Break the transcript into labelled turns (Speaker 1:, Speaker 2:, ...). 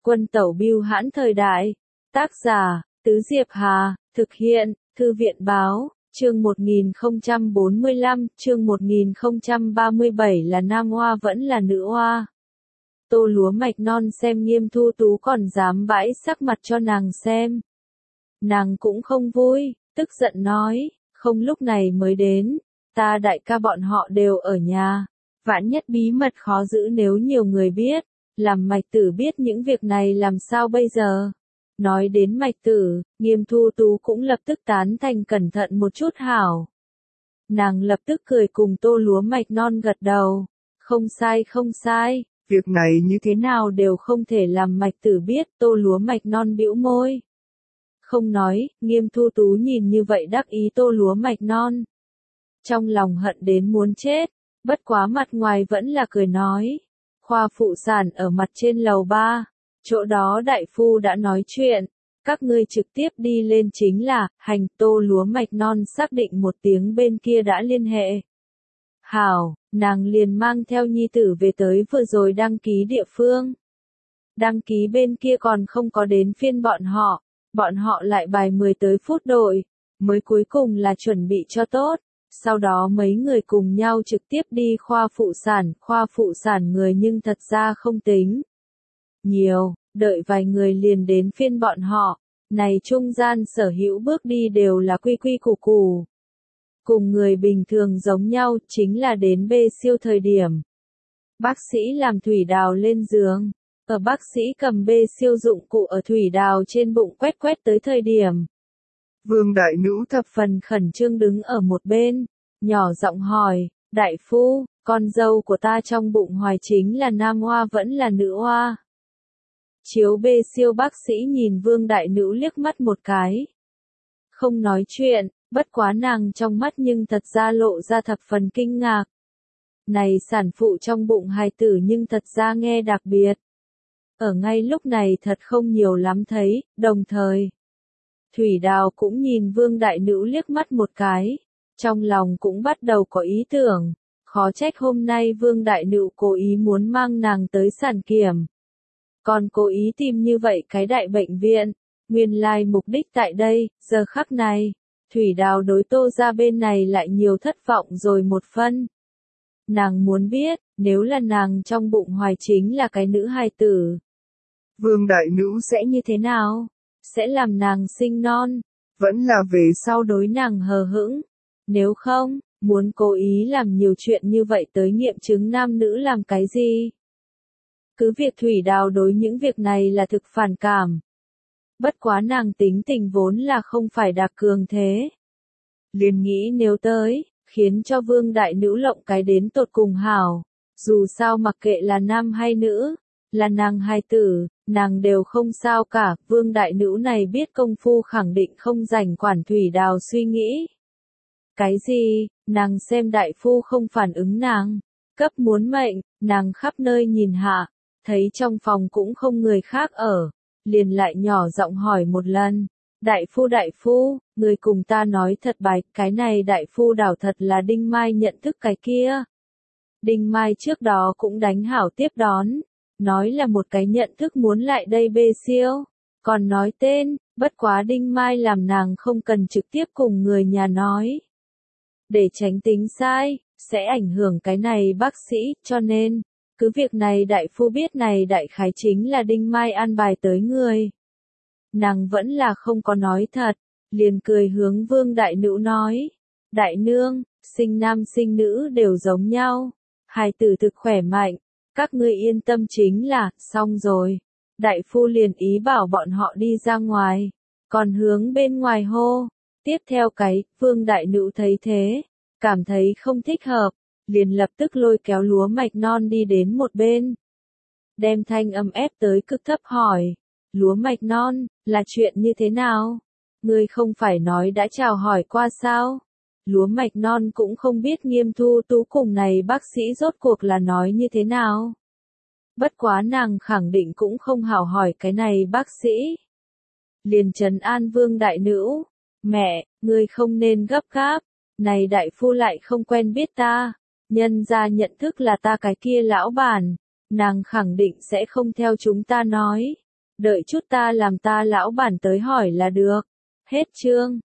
Speaker 1: Quân tẩu bưu hãn thời đại. Tác giả, Tứ Diệp Hà, thực hiện, Thư viện báo, chương 1045, chương 1037 là nam oa vẫn là nữ oa. Tô Lúa Mạch Non xem Nghiêm Thu Tú còn dám bãi sắc mặt cho nàng xem. Nàng cũng không vui, tức giận nói, không lúc này mới đến, ta đại ca bọn họ đều ở nhà, vạn nhất bí mật khó giữ nếu nhiều người biết, làm Mạch Tử biết những việc này làm sao bây giờ. Nói đến Mạch Tử, Nghiêm Thu Tú cũng lập tức tán thành cẩn thận một chút hảo. Nàng lập tức cười cùng Tô Lúa Mạch Non gật đầu, không sai không sai, việc này như thế nào đều không thể làm Mạch Tử biết. Tô Lúa Mạch Non bĩu môi. Không nói, Nghiêm Thu Tú nhìn như vậy đắc ý Tô Lúa Mạch Non. Trong lòng hận đến muốn chết, bất quá mặt ngoài vẫn là cười nói. Khoa phụ sản ở mặt trên lầu 3, chỗ đó đại phu đã nói chuyện, các ngươi trực tiếp đi lên chính là, hành. Tô Lúa Mạch Non xác định một tiếng bên kia đã liên hệ. Hảo, nàng liền mang theo nhi tử về tới vừa rồi đăng ký địa phương. Đăng ký bên kia còn không có đến phiên bọn họ lại bài 10 tới phút đội, mới cuối cùng là chuẩn bị cho tốt. Sau đó mấy người cùng nhau trực tiếp đi khoa phụ sản người nhưng thật ra không tính nhiều, đợi vài người liền đến phiên bọn họ, này trung gian sở hữu bước đi đều là quy quy củ củ. Cùng người bình thường giống nhau chính là đến bê siêu thời điểm. Bác sĩ làm thủy đào lên giường, ở bác sĩ cầm bê siêu dụng cụ ở thủy đào trên bụng quét tới thời điểm. Vương đại nữ thập phần khẩn trương đứng ở một bên, nhỏ giọng hỏi, đại phu, con dâu của ta trong bụng hoài chính là nam oa vẫn là nữ oa? Chiếu bê siêu bác sĩ nhìn vương đại nữ liếc mắt một cái. Không nói chuyện, bất quá nàng trong mắt nhưng thật ra lộ ra thập phần kinh ngạc. Này sản phụ trong bụng hài tử nhưng thật ra nghe đặc biệt. Ở ngay lúc này thật không nhiều lắm thấy, đồng thời. Thủy Đào cũng nhìn vương đại nữ liếc mắt một cái. Trong lòng cũng bắt đầu có ý tưởng, khó trách hôm nay vương đại nữ cố ý muốn mang nàng tới sản kiểm. Còn cố ý tìm như vậy cái đại bệnh viện, nguyên lai mục đích tại đây, giờ khắc này, Thủy Đào đối Tô ra bên này lại nhiều thất vọng rồi một phân. Nàng muốn biết, nếu là nàng trong bụng hoài chính là cái nữ hài tử. Vương đại nữ sẽ như thế nào? Sẽ làm nàng sinh non, vẫn là về sau đối nàng hờ hững. Nếu không, muốn cố ý làm nhiều chuyện như vậy tới nghiệm chứng nam nữ làm cái gì? Cứ việc Thủy Đào đối những việc này là thực phản cảm. Bất quá nàng tính tình vốn là không phải đặc cường thế. Liền nghĩ nếu tới, khiến cho vương đại nữ lộng cái đến tột cùng hảo. Dù sao mặc kệ là nam hay nữ, là nàng hay tử, nàng đều không sao cả. Vương đại nữ này biết công phu khẳng định không rảnh quản Thủy Đào suy nghĩ. Cái gì, nàng xem đại phu không phản ứng nàng, cấp muốn mệnh, nàng khắp nơi nhìn hạ, thấy trong phòng cũng không người khác ở, liền lại nhỏ giọng hỏi một lần, đại phu, người cùng ta nói thật bạch, cái này đại phu đảo thật là Đinh Mai nhận thức cái kia. Đinh Mai trước đó cũng đánh hảo tiếp đón, nói là một cái nhận thức muốn lại đây bê siêu, còn nói tên, bất quá Đinh Mai làm nàng không cần trực tiếp cùng người nhà nói. Để tránh tính sai, sẽ ảnh hưởng cái này bác sĩ, cho nên, cứ việc này đại phu biết này đại khái chính là Đinh Mai an bài tới người. Nàng vẫn là không có nói thật, liền cười hướng vương đại nữ nói. Đại nương, sinh nam sinh nữ đều giống nhau, hài tử thực khỏe mạnh, các ngươi yên tâm chính là, xong rồi. Đại phu liền ý bảo bọn họ đi ra ngoài, còn hướng bên ngoài hô. Tiếp theo cái, vương đại nữ thấy thế, cảm thấy không thích hợp, liền lập tức lôi kéo Lúa Mạch Non đi đến một bên. Đem thanh âm ép tới cực thấp hỏi, Lúa Mạch Non, là chuyện như thế nào? Ngươi không phải nói đã chào hỏi qua sao? Lúa Mạch Non cũng không biết Nghiêm Thu Tú cùng này bác sĩ rốt cuộc là nói như thế nào. Bất quá nàng khẳng định cũng không hảo hỏi cái này bác sĩ. Liền trấn an vương đại nữ. Mẹ, ngươi không nên gấp gáp, này đại phu lại không quen biết ta, nhân ra nhận thức là ta cái kia lão bản, nàng khẳng định sẽ không theo chúng ta nói, Đợi chút ta làm ta lão bản tới hỏi là được. Hết chương.